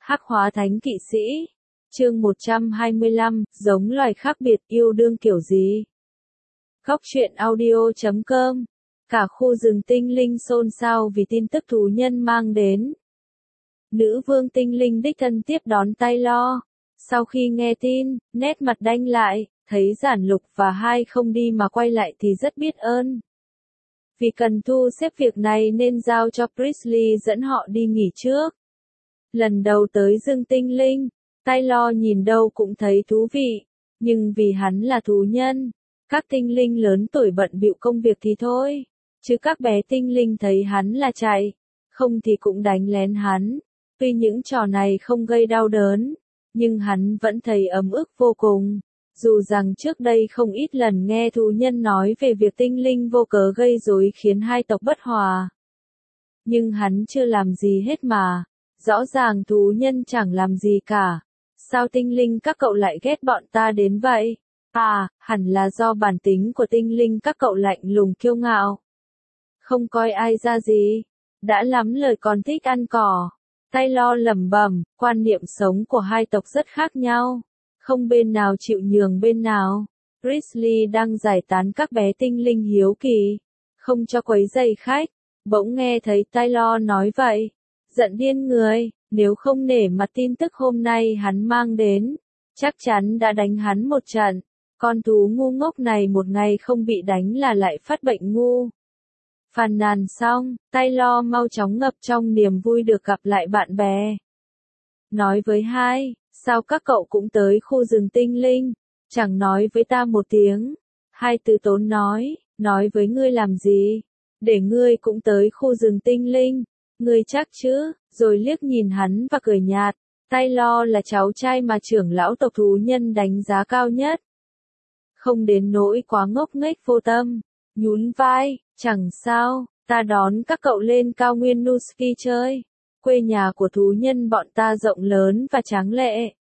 Hắc hóa thánh kỵ sĩ. Chương 125, giống loài khác biệt yêu đương kiểu gì? Góc truyện audio.com. Cả khu rừng tinh linh xôn xao vì tin tức thú nhân mang đến. Nữ vương tinh linh đích thân tiếp đón Taylor. Sau khi nghe tin, nét mặt đanh lại, thấy Giản Lục và hai không đi mà quay lại thì rất biết ơn. Vì cần thu xếp việc này nên giao cho Priestley dẫn họ đi nghỉ trước. Lần đầu tới rừng tinh linh, Taylor nhìn đâu cũng thấy thú vị, nhưng vì hắn là thú nhân, các tinh linh lớn tuổi bận bịu công việc thì thôi, chứ các bé tinh linh thấy hắn là chạy, không thì cũng đánh lén hắn. Tuy những trò này không gây đau đớn, nhưng hắn vẫn thấy ấm ức vô cùng. Dù rằng trước đây không ít lần nghe thú nhân nói về việc tinh linh vô cớ gây rối khiến hai tộc bất hòa. Nhưng hắn chưa làm gì hết mà. Rõ ràng thú nhân chẳng làm gì cả. Sao tinh linh các cậu lại ghét bọn ta đến vậy? À, hẳn là do bản tính của tinh linh các cậu lạnh lùng kiêu ngạo. Không coi ai ra gì. Đã lắm lời còn thích ăn cỏ. Taylor lẩm bẩm, quan niệm sống của hai tộc rất khác nhau. Không bên nào chịu nhường bên nào. Priestley đang giải tán các bé tinh linh hiếu kỳ. Không cho quấy rầy khách. Bỗng nghe thấy Taylor nói vậy. Giận điên người, nếu không nể mặt tin tức hôm nay hắn mang đến, chắc chắn đã đánh hắn một trận. Con thú ngu ngốc này một ngày không bị đánh là lại phát bệnh ngu. Phàn nàn xong, Taylor mau chóng ngập trong niềm vui được gặp lại bạn bè. Nói với hai, sao các cậu cũng tới khu rừng tinh linh, chẳng nói với ta một tiếng. Hai từ tốn nói với ngươi làm gì, để ngươi cũng tới khu rừng tinh linh. Ngươi chắc chứ, rồi liếc nhìn hắn và cười nhạt. Taylor là cháu trai mà trưởng lão tộc thú nhân đánh giá cao nhất. Không đến nỗi quá ngốc nghếch vô tâm. Nhún vai, chẳng sao, ta đón các cậu lên cao nguyên Nusky chơi. Quê nhà của thú nhân bọn ta rộng lớn và tráng lệ.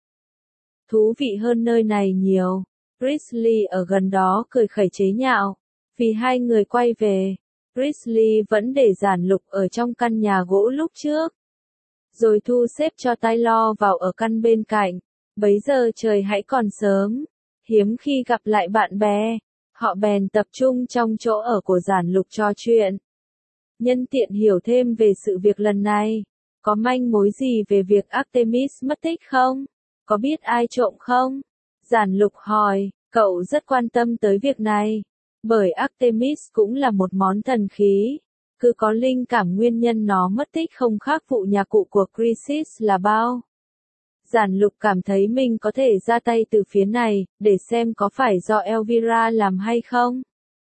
Thú vị hơn nơi này nhiều. Priestley ở gần đó cười khẩy chế nhạo. Vì hai người quay về. Priestley vẫn để Giản Lục ở trong căn nhà gỗ lúc trước. Rồi thu xếp cho Taylor vào ở căn bên cạnh. Bấy giờ trời hãy còn sớm. Hiếm khi gặp lại bạn bè. Họ bèn tập trung trong chỗ ở của Giản Lục trò chuyện. Nhân tiện hiểu thêm về sự việc lần này. Có manh mối gì về việc Artemis mất tích không? Có biết ai trộm không? Giản Lục hỏi, cậu rất quan tâm tới việc này. Bởi Artemis cũng là một món thần khí. Cứ có linh cảm nguyên nhân nó mất tích không khác vụ nhà cụ của Chrysis là bao. Giản Lục cảm thấy mình có thể ra tay từ phía này, để xem có phải do Elvira làm hay không.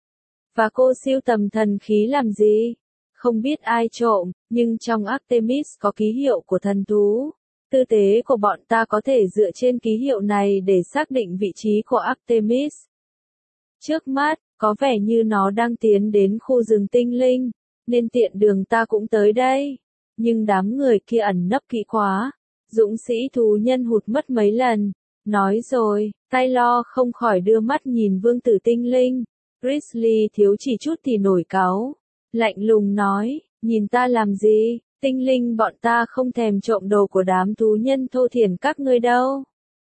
Và cô sưu tầm thần khí làm gì? Không biết ai trộm, nhưng trong Artemis có ký hiệu của thần thú. Tư tế của bọn ta có thể dựa trên ký hiệu này để xác định vị trí của Artemis. Trước mắt, có vẻ như nó đang tiến đến khu rừng tinh linh, nên tiện đường ta cũng tới đây. Nhưng đám người kia ẩn nấp kỹ quá. Dũng sĩ thú nhân hụt mất mấy lần. Nói rồi, Taylor không khỏi đưa mắt nhìn vương tử tinh linh. Priestley thiếu chỉ chút thì nổi cáu. Lạnh lùng nói, nhìn ta làm gì, tinh linh bọn ta không thèm trộm đồ của đám thú nhân thô thiển các ngươi đâu.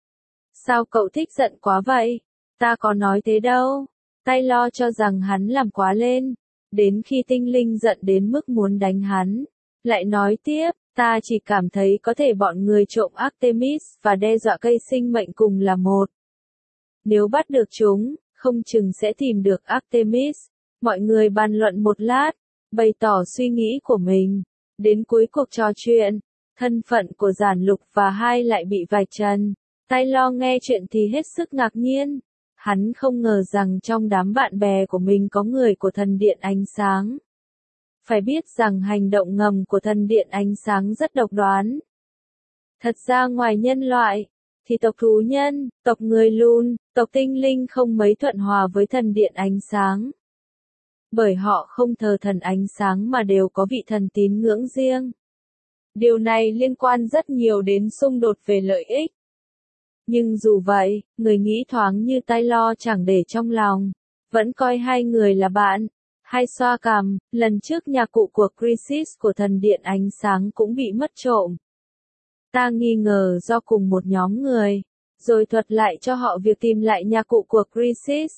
Sao cậu thích giận quá vậy? Ta có nói thế đâu. Taylor cho rằng hắn làm quá lên. Đến khi tinh linh giận đến mức muốn đánh hắn. Lại nói tiếp, ta chỉ cảm thấy có thể bọn người trộm Artemis và đe dọa cây sinh mệnh cùng là một. Nếu bắt được chúng, không chừng sẽ tìm được Artemis. Mọi người bàn luận một lát, bày tỏ suy nghĩ của mình. Đến cuối cuộc trò chuyện, thân phận của Giản Lục và hai lại bị vạch trần. Taylor nghe chuyện thì hết sức ngạc nhiên. Hắn không ngờ rằng trong đám bạn bè của mình có người của thần điện ánh sáng. Phải biết rằng hành động ngầm của thần điện ánh sáng rất độc đoán. Thật ra ngoài nhân loại, thì tộc thú nhân, tộc người lùn, tộc tinh linh không mấy thuận hòa với thần điện ánh sáng. Bởi họ không thờ thần ánh sáng mà đều có vị thần tín ngưỡng riêng. Điều này liên quan rất nhiều đến xung đột về lợi ích. Nhưng dù vậy, người nghĩ thoáng như Taylor chẳng để trong lòng, vẫn coi hai người là bạn. Hai xoa cằm, lần trước nhà cụ của Chrysis của thần điện ánh sáng cũng bị mất trộm. Ta nghi ngờ do cùng một nhóm người, rồi thuật lại cho họ việc tìm lại nhà cụ của Crisis.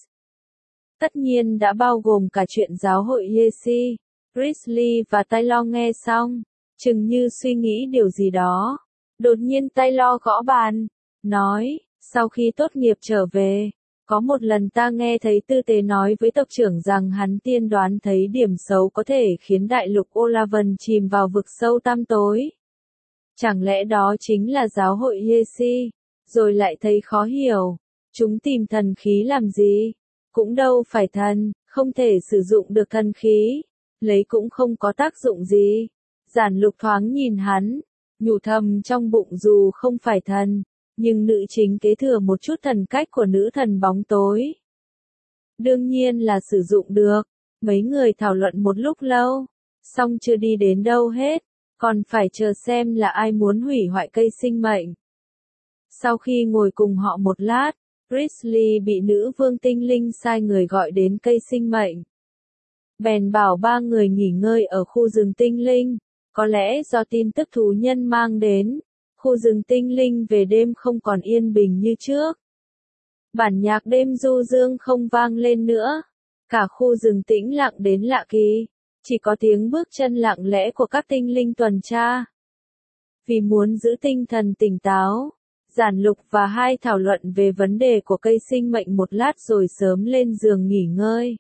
Tất nhiên đã bao gồm cả chuyện giáo hội Jesse, Grizzly và Taylor. Nghe xong, chừng như suy nghĩ điều gì đó. Đột nhiên Taylor gõ bàn, nói, sau khi tốt nghiệp trở về, có một lần ta nghe thấy tư tế nói với tộc trưởng rằng hắn tiên đoán thấy điểm xấu có thể khiến đại lục Olavan chìm vào vực sâu tăm tối. Chẳng lẽ đó chính là giáo hội Jesse? Rồi lại thấy khó hiểu, chúng tìm thần khí làm gì? Cũng đâu phải thần, không thể sử dụng được thần khí, lấy cũng không có tác dụng gì. Giản Lục thoáng nhìn hắn, nhủ thầm trong bụng dù không phải thần, nhưng nữ chính kế thừa một chút thần cách của nữ thần bóng tối. Đương nhiên là sử dụng được. Mấy người thảo luận một lúc lâu, xong chưa đi đến đâu hết, còn phải chờ xem là ai muốn hủy hoại cây sinh mệnh. Sau khi ngồi cùng họ một lát, Grizzly bị nữ vương tinh linh sai người gọi đến cây sinh mệnh. Bèn bảo ba người nghỉ ngơi ở khu rừng tinh linh, có lẽ do tin tức thú nhân mang đến, khu rừng tinh linh về đêm không còn yên bình như trước. Bản nhạc đêm du dương không vang lên nữa, cả khu rừng tĩnh lặng đến lạ kỳ, chỉ có tiếng bước chân lặng lẽ của các tinh linh tuần tra. Vì muốn giữ tinh thần tỉnh táo, Giản Lục và hai thảo luận về vấn đề của cây sinh mệnh một lát rồi sớm lên giường nghỉ ngơi.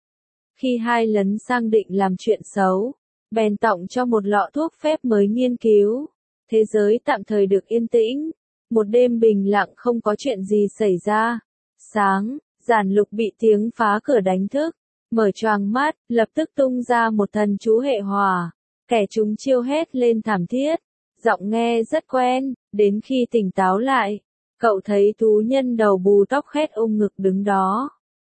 Khi hai lấn sang định làm chuyện xấu, bèn tọng cho một lọ thuốc phép mới nghiên cứu. Thế giới tạm thời được yên tĩnh, một đêm bình lặng không có chuyện gì xảy ra. Sáng, Giản Lục bị tiếng phá cửa đánh thức, mở choàng mắt, lập tức tung ra một thần chú hệ hỏa, kẻ chúng chiêu hét lên thảm thiết, giọng nghe rất quen, đến khi tỉnh táo lại, cậu thấy thú nhân đầu bù tóc khét ngực đứng đó.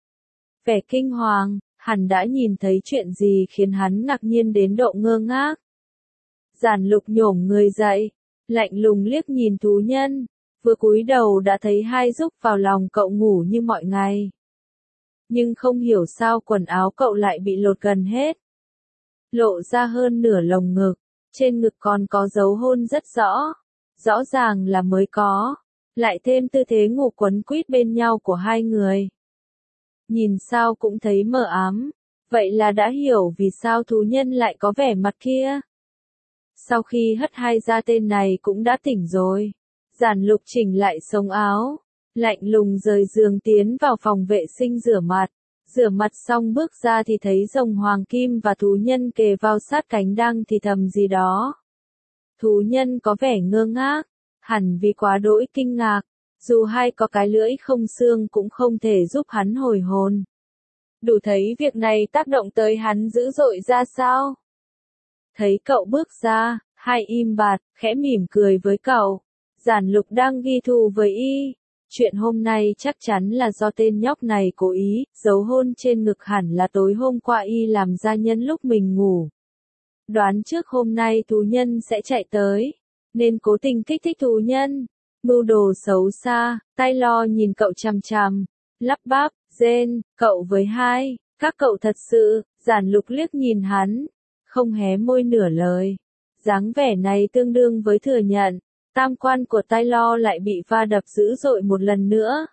Vẻ kinh hoàng, hẳn đã nhìn thấy chuyện gì khiến hắn ngạc nhiên đến độ ngơ ngác. Giản Lục nhổm người dậy, lạnh lùng liếc nhìn thú nhân, vừa cúi đầu đã thấy hai rúc vào lòng cậu ngủ như mọi ngày. Nhưng không hiểu sao quần áo cậu lại bị lột gần hết, lộ ra hơn nửa lồng ngực, trên ngực còn có dấu hôn rất rõ, rõ ràng là mới có, lại thêm tư thế ngủ quấn quýt bên nhau của hai người. Nhìn sao cũng thấy mờ ám, vậy là đã hiểu vì sao thú nhân lại có vẻ mặt kia. Sau khi hất hai ra tên này cũng đã tỉnh rồi, Giản Lục chỉnh lại sống áo, lạnh lùng rời giường tiến vào phòng vệ sinh rửa mặt xong bước ra thì thấy rồng hoàng kim và thú nhân kề vào sát cánh đang thì thầm gì đó. Thú nhân có vẻ ngơ ngác, hẳn vì quá đỗi kinh ngạc, dù hai có cái lưỡi không xương cũng không thể giúp hắn hồi hồn. Đủ thấy việc này tác động tới hắn dữ dội ra sao. Thấy cậu bước ra, hai im bặt, khẽ mỉm cười với cậu. Giản Lục đang ghi thù với y. Chuyện hôm nay chắc chắn là do tên nhóc này cố ý, dấu hôn trên ngực hẳn là tối hôm qua y làm ra nhân lúc mình ngủ. Đoán trước hôm nay thú nhân sẽ chạy tới, nên cố tình kích thích thú nhân. Mưu đồ xấu xa, Taylor nhìn cậu chằm chằm, lắp bắp, rên, cậu với hai, các cậu thật sự. Giản Lục liếc nhìn hắn, không hé môi nửa lời. Dáng vẻ này tương đương với thừa nhận, tam quan của Taylor lại bị va đập dữ dội một lần nữa.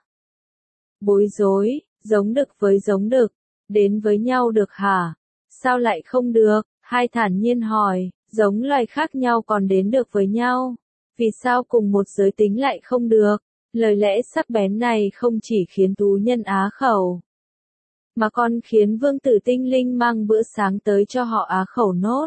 Bối rối, giống đực với giống đực, đến với nhau được hả? Sao lại không được? Hai thản nhiên hỏi, giống loài khác nhau còn đến được với nhau. Vì sao cùng một giới tính lại không được? Lời lẽ sắc bén này không chỉ khiến thú nhân á khẩu, mà còn khiến vương tử tinh linh mang bữa sáng tới cho họ á khẩu nốt.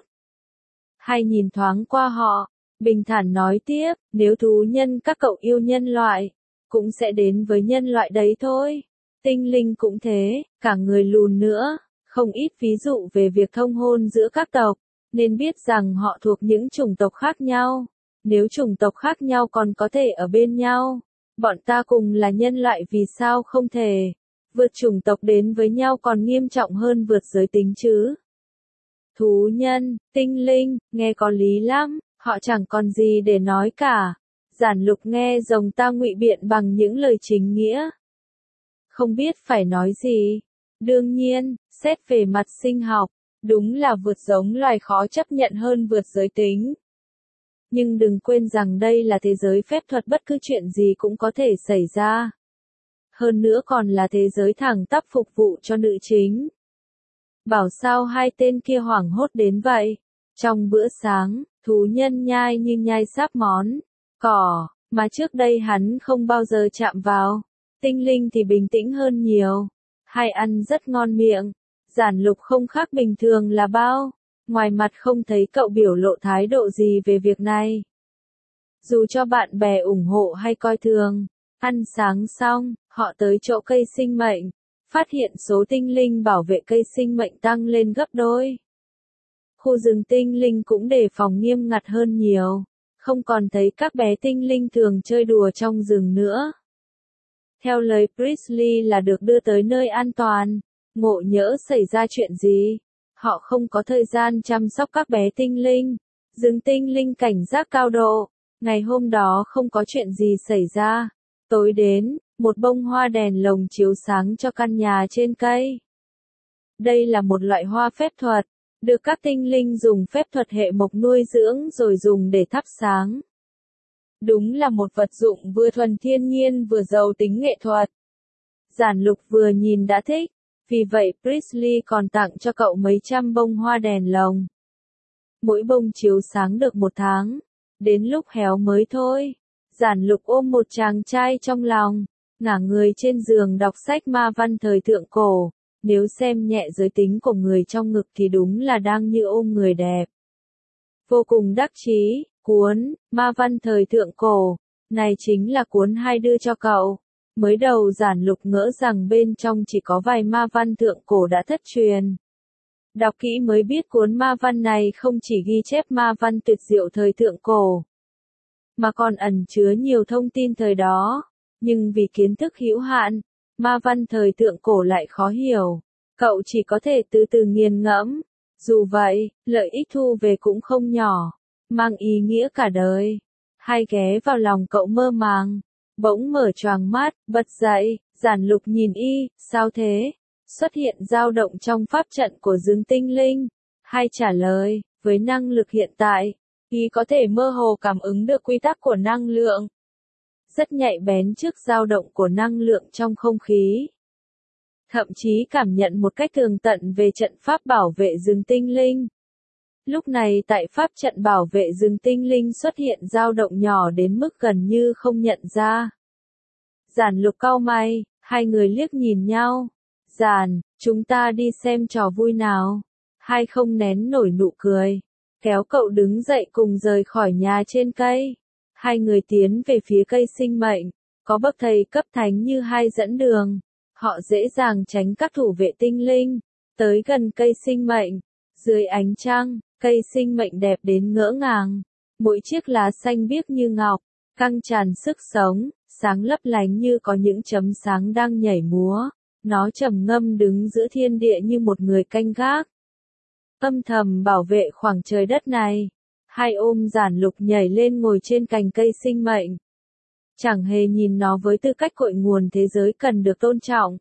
Hai nhìn thoáng qua họ, bình thản nói tiếp, nếu thú nhân các cậu yêu nhân loại, cũng sẽ đến với nhân loại đấy thôi. Tinh linh cũng thế, cả người lùn nữa, không ít ví dụ về việc thông hôn giữa các tộc, nên biết rằng họ thuộc những chủng tộc khác nhau. Nếu chủng tộc khác nhau còn có thể ở bên nhau, bọn ta cùng là nhân loại vì sao không thể? Vượt chủng tộc đến với nhau còn nghiêm trọng hơn vượt giới tính chứ. Thú nhân, tinh linh, nghe có lý lắm, họ chẳng còn gì để nói cả. Giản Lục nghe rồng ta ngụy biện bằng những lời chính nghĩa, không biết phải nói gì. Đương nhiên, xét về mặt sinh học, đúng là vượt giống loài khó chấp nhận hơn vượt giới tính. Nhưng đừng quên rằng đây là thế giới phép thuật, bất cứ chuyện gì cũng có thể xảy ra. Hơn nữa còn là thế giới thẳng tắp phục vụ cho nữ chính. Bảo sao hai tên kia hoảng hốt đến vậy? Trong bữa sáng, thú nhân nhai như nhai sáp món cỏ, mà trước đây hắn không bao giờ chạm vào. Tinh linh thì bình tĩnh hơn nhiều. Hai ăn rất ngon miệng. Giản Lục không khác bình thường là bao. Ngoài mặt không thấy cậu biểu lộ thái độ gì về việc này. Dù cho bạn bè ủng hộ hay coi thường. Ăn sáng xong, họ tới chỗ cây sinh mệnh. Phát hiện số tinh linh bảo vệ cây sinh mệnh tăng lên gấp đôi. Khu rừng tinh linh cũng đề phòng nghiêm ngặt hơn nhiều. Không còn thấy các bé tinh linh thường chơi đùa trong rừng nữa. Theo lời Priestley là được đưa tới nơi an toàn. Ngộ nhỡ xảy ra chuyện gì, họ không có thời gian chăm sóc các bé tinh linh. Rừng tinh linh cảnh giác cao độ. Ngày hôm đó không có chuyện gì xảy ra. Tối đến, một bông hoa đèn lồng chiếu sáng cho căn nhà trên cây. Đây là một loại hoa phép thuật, được các tinh linh dùng phép thuật hệ mộc nuôi dưỡng rồi dùng để thắp sáng. Đúng là một vật dụng vừa thuần thiên nhiên vừa giàu tính nghệ thuật. Giản Lục vừa nhìn đã thích, vì vậy Priestley còn tặng cho cậu mấy trăm bông hoa đèn lồng. Mỗi bông chiếu sáng được 1 tháng, đến lúc héo mới thôi. Giản Lục ôm một chàng trai trong lòng, ngả người trên giường đọc sách ma văn thời thượng cổ. Nếu xem nhẹ giới tính của người trong ngực thì đúng là đang như ôm người đẹp. Vô cùng đắc chí, cuốn ma văn thời thượng cổ này chính là cuốn hai đưa cho cậu. Mới đầu Giản Lục ngỡ rằng bên trong chỉ có vài ma văn thượng cổ đã thất truyền. Đọc kỹ mới biết cuốn ma văn này không chỉ ghi chép ma văn tuyệt diệu thời thượng cổ, mà còn ẩn chứa nhiều thông tin thời đó. Nhưng vì kiến thức hữu hạn, ma văn thời thượng cổ lại khó hiểu. Cậu chỉ có thể từ từ nghiền ngẫm. Dù vậy, lợi ích thu về cũng không nhỏ, mang ý nghĩa cả đời. Hai ghé vào lòng cậu mơ màng, bỗng mở choàng mắt, bật dậy. Giản Lục nhìn y, sao thế? Xuất hiện dao động trong pháp trận của rừng tinh linh. Hai trả lời, với năng lực hiện tại, y có thể mơ hồ cảm ứng được quy tắc của năng lượng. Rất nhạy bén trước dao động của năng lượng trong không khí. Thậm chí cảm nhận một cách tường tận về trận pháp bảo vệ rừng tinh linh. Lúc này tại pháp trận bảo vệ rừng tinh linh xuất hiện dao động nhỏ đến mức gần như không nhận ra. Giản Lục cau mày, hai người liếc nhìn nhau. Giản, chúng ta đi xem trò vui nào. Hai không nén nổi nụ cười, kéo cậu đứng dậy cùng rời khỏi nhà trên cây. Hai người tiến về phía cây sinh mệnh, có bậc thầy cấp thánh như hai dẫn đường. Họ dễ dàng tránh các thủ vệ tinh linh, tới gần cây sinh mệnh. Dưới ánh trăng, cây sinh mệnh đẹp đến ngỡ ngàng. Mỗi chiếc lá xanh biếc như ngọc, căng tràn sức sống, sáng lấp lánh như có những chấm sáng đang nhảy múa. Nó trầm ngâm đứng giữa thiên địa như một người canh gác, âm thầm bảo vệ khoảng trời đất này. Hai ôm Giản Lục nhảy lên ngồi trên cành cây sinh mệnh. Chẳng hề nhìn nó với tư cách cội nguồn thế giới cần được tôn trọng.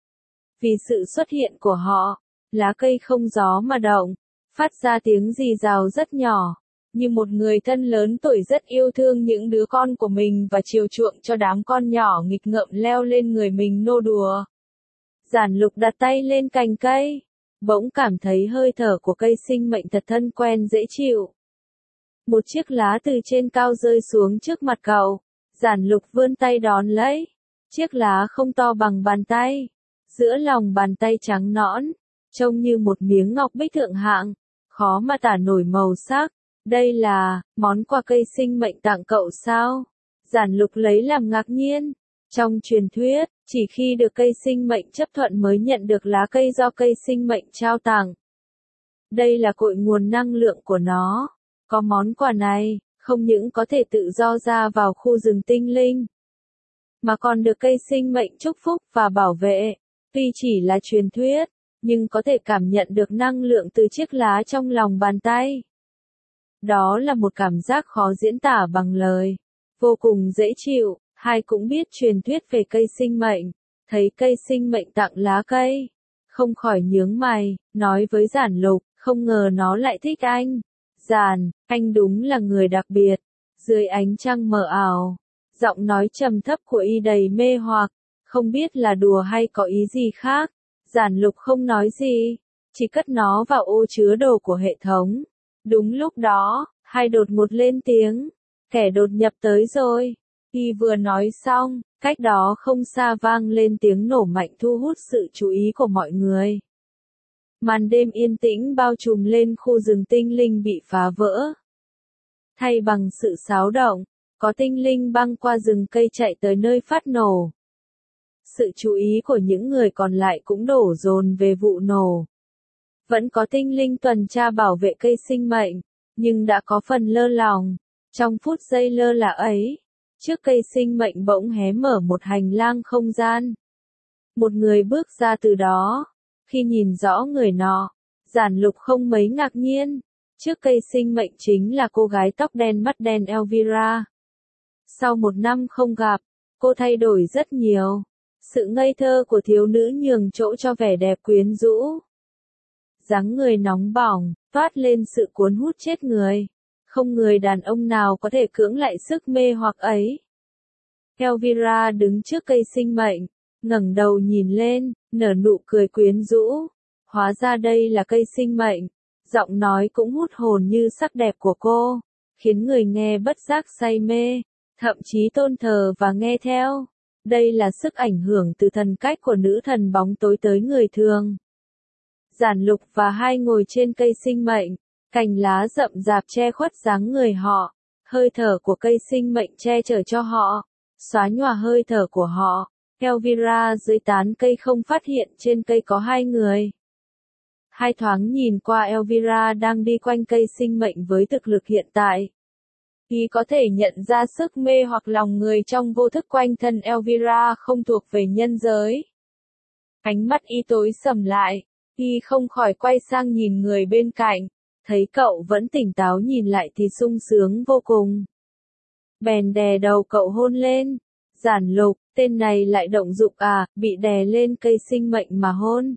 Vì sự xuất hiện của họ, lá cây không gió mà động, phát ra tiếng rì rào rất nhỏ, như một người thân lớn tuổi rất yêu thương những đứa con của mình và chiều chuộng cho đám con nhỏ nghịch ngợm leo lên người mình nô đùa. Giản Lục đặt tay lên cành cây, bỗng cảm thấy hơi thở của cây sinh mệnh thật thân quen dễ chịu. Một chiếc lá từ trên cao rơi xuống trước mặt cậu. Giản Lục vươn tay đón lấy. Chiếc lá không to bằng bàn tay. Giữa lòng bàn tay trắng nõn, trông như một miếng ngọc bích thượng hạng, khó mà tả nổi màu sắc. Đây là món quà cây sinh mệnh tặng cậu sao? Giản Lục lấy làm ngạc nhiên. Trong truyền thuyết, chỉ khi được cây sinh mệnh chấp thuận mới nhận được lá cây do cây sinh mệnh trao tặng. Đây là cội nguồn năng lượng của nó. Có món quà này, không những có thể tự do ra vào khu rừng tinh linh, mà còn được cây sinh mệnh chúc phúc và bảo vệ. Tuy chỉ là truyền thuyết, nhưng có thể cảm nhận được năng lượng từ chiếc lá trong lòng bàn tay. Đó là một cảm giác khó diễn tả bằng lời. Vô cùng dễ chịu. Hai cũng biết truyền thuyết về cây sinh mệnh. Thấy cây sinh mệnh tặng lá cây, không khỏi nhướng mày, nói với Giản Lục, không ngờ nó lại thích anh. Giản, anh đúng là người đặc biệt. Dưới ánh trăng mờ ảo, giọng nói trầm thấp của y đầy mê hoặc, không biết là đùa hay có ý gì khác. Giản Lục không nói gì, chỉ cất nó vào ô chứa đồ của hệ thống. Đúng lúc đó, hai đột ngột lên tiếng, kẻ đột nhập tới rồi. Y vừa nói xong, cách đó không xa vang lên tiếng nổ mạnh thu hút sự chú ý của mọi người. Màn đêm yên tĩnh bao trùm lên khu rừng tinh linh bị phá vỡ. Thay bằng sự xáo động, có tinh linh băng qua rừng cây chạy tới nơi phát nổ. Sự chú ý của những người còn lại cũng đổ dồn về vụ nổ. Vẫn có tinh linh tuần tra bảo vệ cây sinh mệnh, nhưng đã có phần lơ lỏng. Trong phút giây lơ là ấy, trước cây sinh mệnh bỗng hé mở một hành lang không gian. Một người bước ra từ đó. Khi nhìn rõ người nọ, Giản Lục không mấy ngạc nhiên. Trước cây sinh mệnh chính là cô gái tóc đen mắt đen Elvira. Sau một năm không gặp, cô thay đổi rất nhiều. Sự ngây thơ của thiếu nữ nhường chỗ cho vẻ đẹp quyến rũ. Dáng người nóng bỏng, toát lên sự cuốn hút chết người. Không người đàn ông nào có thể cưỡng lại sức mê hoặc ấy. Elvira đứng trước cây sinh mệnh, ngẩng đầu nhìn lên, nở nụ cười quyến rũ. Hóa ra đây là cây sinh mệnh. Giọng nói cũng hút hồn như sắc đẹp của cô, khiến người nghe bất giác say mê, thậm chí tôn thờ và nghe theo. Đây là sức ảnh hưởng từ thần cách của nữ thần bóng tối tới người thường. Giản Lục và hai ngồi trên cây sinh mệnh, cành lá rậm rạp che khuất dáng người họ, hơi thở của cây sinh mệnh che chở cho họ, xóa nhòa hơi thở của họ. Elvira dưới tán cây không phát hiện trên cây có hai người. Hai thoáng nhìn qua Elvira đang đi quanh cây sinh mệnh với thực lực hiện tại. Y có thể nhận ra sức mê hoặc lòng người trong vô thức quanh thân Elvira không thuộc về nhân giới. Ánh mắt Y tối sầm lại, Y không khỏi quay sang nhìn người bên cạnh, thấy cậu vẫn tỉnh táo nhìn lại thì sung sướng vô cùng. Bèn đè đầu cậu hôn lên. Giản Lục, tên này lại động dụng à, bị đè lên cây sinh mệnh mà hôn.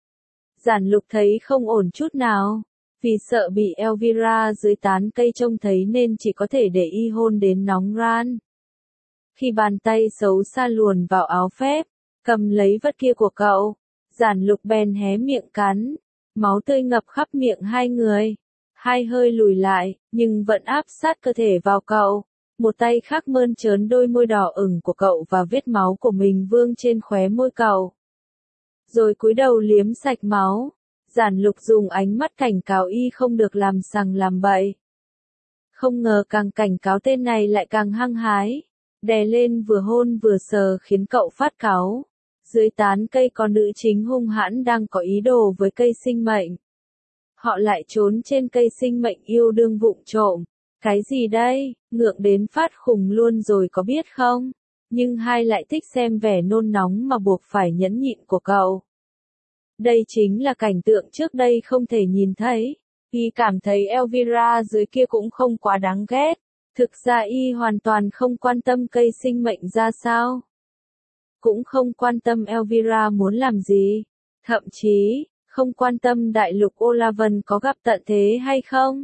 Giản Lục thấy không ổn chút nào, vì sợ bị Elvira dưới tán cây trông thấy nên chỉ có thể để Y hôn đến nóng ran. Khi bàn tay xấu xa luồn vào áo phép, cầm lấy vật kia của cậu, Giản Lục bèn hé miệng cắn, máu tươi ngập khắp miệng hai người. Hai hơi lùi lại, nhưng vẫn áp sát cơ thể vào cậu. Một tay khác mơn trớn đôi môi đỏ ửng của cậu và vết máu của mình vương trên khóe môi cậu. Rồi cúi đầu liếm sạch máu. Giản Lục dùng ánh mắt cảnh cáo Y không được làm sằng làm bậy. Không ngờ càng cảnh cáo tên này lại càng hăng hái. Đè lên vừa hôn vừa sờ khiến cậu phát cáu. Dưới tán cây có nữ chính hung hãn đang có ý đồ với cây sinh mệnh. Họ lại trốn trên cây sinh mệnh yêu đương vụng trộm. Cái gì đây, ngượng đến phát khùng luôn rồi có biết không? Nhưng hai lại thích xem vẻ nôn nóng mà buộc phải nhẫn nhịn của cậu. Đây chính là cảnh tượng trước đây không thể nhìn thấy. Y cảm thấy Elvira dưới kia cũng không quá đáng ghét. Thực ra Y hoàn toàn không quan tâm cây sinh mệnh ra sao. Cũng không quan tâm Elvira muốn làm gì. Thậm chí, không quan tâm đại lục Olavan có gặp tận thế hay không.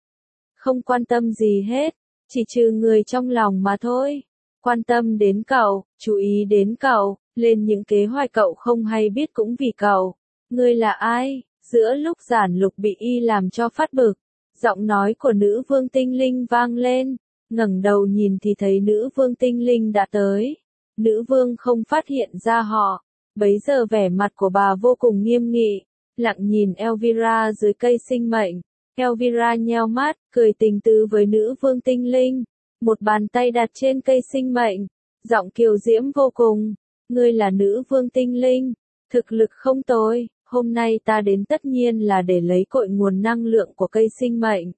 Không quan tâm gì hết, chỉ trừ người trong lòng mà thôi. Quan tâm đến cậu, chú ý đến cậu, lên những kế hoạch cậu không hay biết cũng vì cậu. Ngươi là ai? Giữa lúc Giản Lục bị Y làm cho phát bực, giọng nói của nữ vương tinh linh vang lên. Ngẩng đầu nhìn thì thấy nữ vương tinh linh đã tới. Nữ vương không phát hiện ra họ. Bấy giờ vẻ mặt của bà vô cùng nghiêm nghị, lặng nhìn Elvira dưới cây sinh mệnh. Elvira nheo mắt, cười tình tứ với nữ vương tinh linh. Một bàn tay đặt trên cây sinh mệnh. Giọng kiều diễm vô cùng. Ngươi là nữ vương tinh linh. Thực lực không tồi. Hôm nay ta đến tất nhiên là để lấy cội nguồn năng lượng của cây sinh mệnh.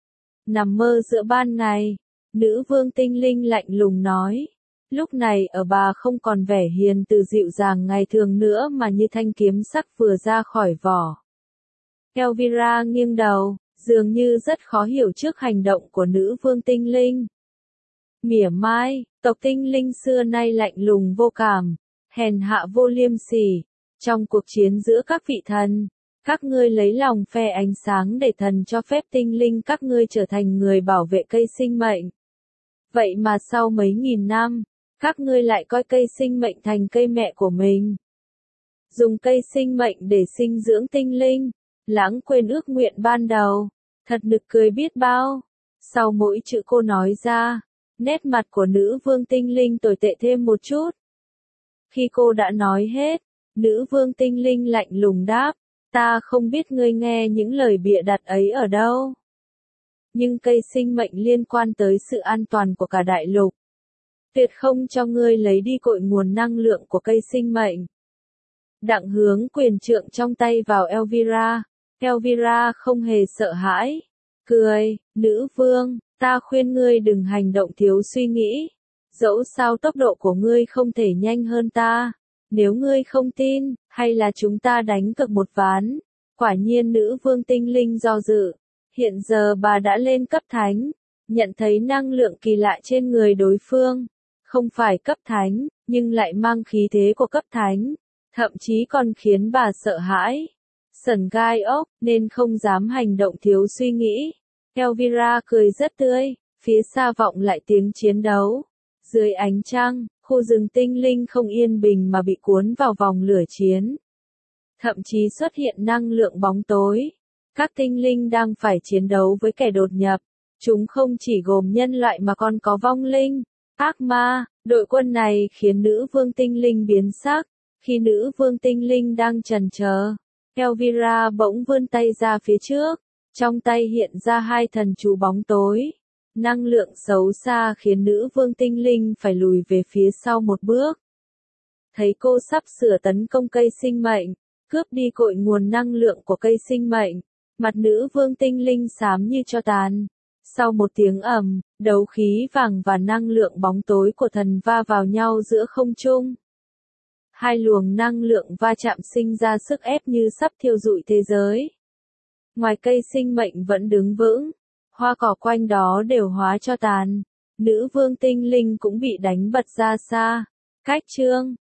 Nằm mơ giữa ban ngày. Nữ vương tinh linh lạnh lùng nói. Lúc này ở bà không còn vẻ hiền từ dịu dàng ngày thường nữa mà như thanh kiếm sắc vừa ra khỏi vỏ. Elvira nghiêng đầu, dường như rất khó hiểu trước hành động của nữ vương tinh linh. Mỉa mai, tộc tinh linh xưa nay lạnh lùng vô cảm, hèn hạ vô liêm sỉ. Trong cuộc chiến giữa các vị thần, các ngươi lấy lòng phe ánh sáng để thần cho phép tinh linh các ngươi trở thành người bảo vệ cây sinh mệnh. Vậy mà sau mấy nghìn năm, các ngươi lại coi cây sinh mệnh thành cây mẹ của mình. Dùng cây sinh mệnh để sinh dưỡng tinh linh, lãng quên ước nguyện ban đầu. Thật nực cười biết bao. Sau mỗi chữ cô nói ra, nét mặt của nữ vương tinh linh tồi tệ thêm một chút. Khi cô đã nói hết, nữ vương tinh linh lạnh lùng đáp, ta không biết ngươi nghe những lời bịa đặt ấy ở đâu. Nhưng cây sinh mệnh liên quan tới sự an toàn của cả đại lục. Tuyệt không cho ngươi lấy đi cội nguồn năng lượng của cây sinh mệnh. Đặng hướng quyền trượng trong tay vào Elvira. Elvira không hề sợ hãi. Cười, nữ vương, ta khuyên ngươi đừng hành động thiếu suy nghĩ. Dẫu sao tốc độ của ngươi không thể nhanh hơn ta. Nếu ngươi không tin, hay là chúng ta đánh cược một ván. Quả nhiên nữ vương tinh linh do dự. Hiện giờ bà đã lên cấp thánh. Nhận thấy năng lượng kỳ lạ trên người đối phương. Không phải cấp thánh, nhưng lại mang khí thế của cấp thánh. Thậm chí còn khiến bà sợ hãi. Sẩn gai ốc, nên không dám hành động thiếu suy nghĩ. Elvira cười rất tươi, phía xa vọng lại tiếng chiến đấu. Dưới ánh trăng, khu rừng tinh linh không yên bình mà bị cuốn vào vòng lửa chiến. Thậm chí xuất hiện năng lượng bóng tối. Các tinh linh đang phải chiến đấu với kẻ đột nhập. Chúng không chỉ gồm nhân loại mà còn có vong linh, ác ma. Đội quân này khiến nữ vương tinh linh biến sắc. Khi nữ vương tinh linh đang chần chờ, Elvira bỗng vươn tay ra phía trước. Trong tay hiện ra hai thần chú bóng tối. Năng lượng xấu xa khiến nữ vương tinh linh phải lùi về phía sau một bước. Thấy cô sắp sửa tấn công cây sinh mệnh, cướp đi cội nguồn năng lượng của cây sinh mệnh, mặt nữ vương tinh linh xám như tro tàn. Sau một tiếng ầm, đấu khí vàng và năng lượng bóng tối của thần va vào nhau giữa không trung. Hai luồng năng lượng va chạm sinh ra sức ép như sắp thiêu rụi thế giới. Ngoài cây sinh mệnh vẫn đứng vững, hoa cỏ quanh đó đều hóa tro tàn. Nữ vương tinh linh cũng bị đánh bật ra xa. Cách chương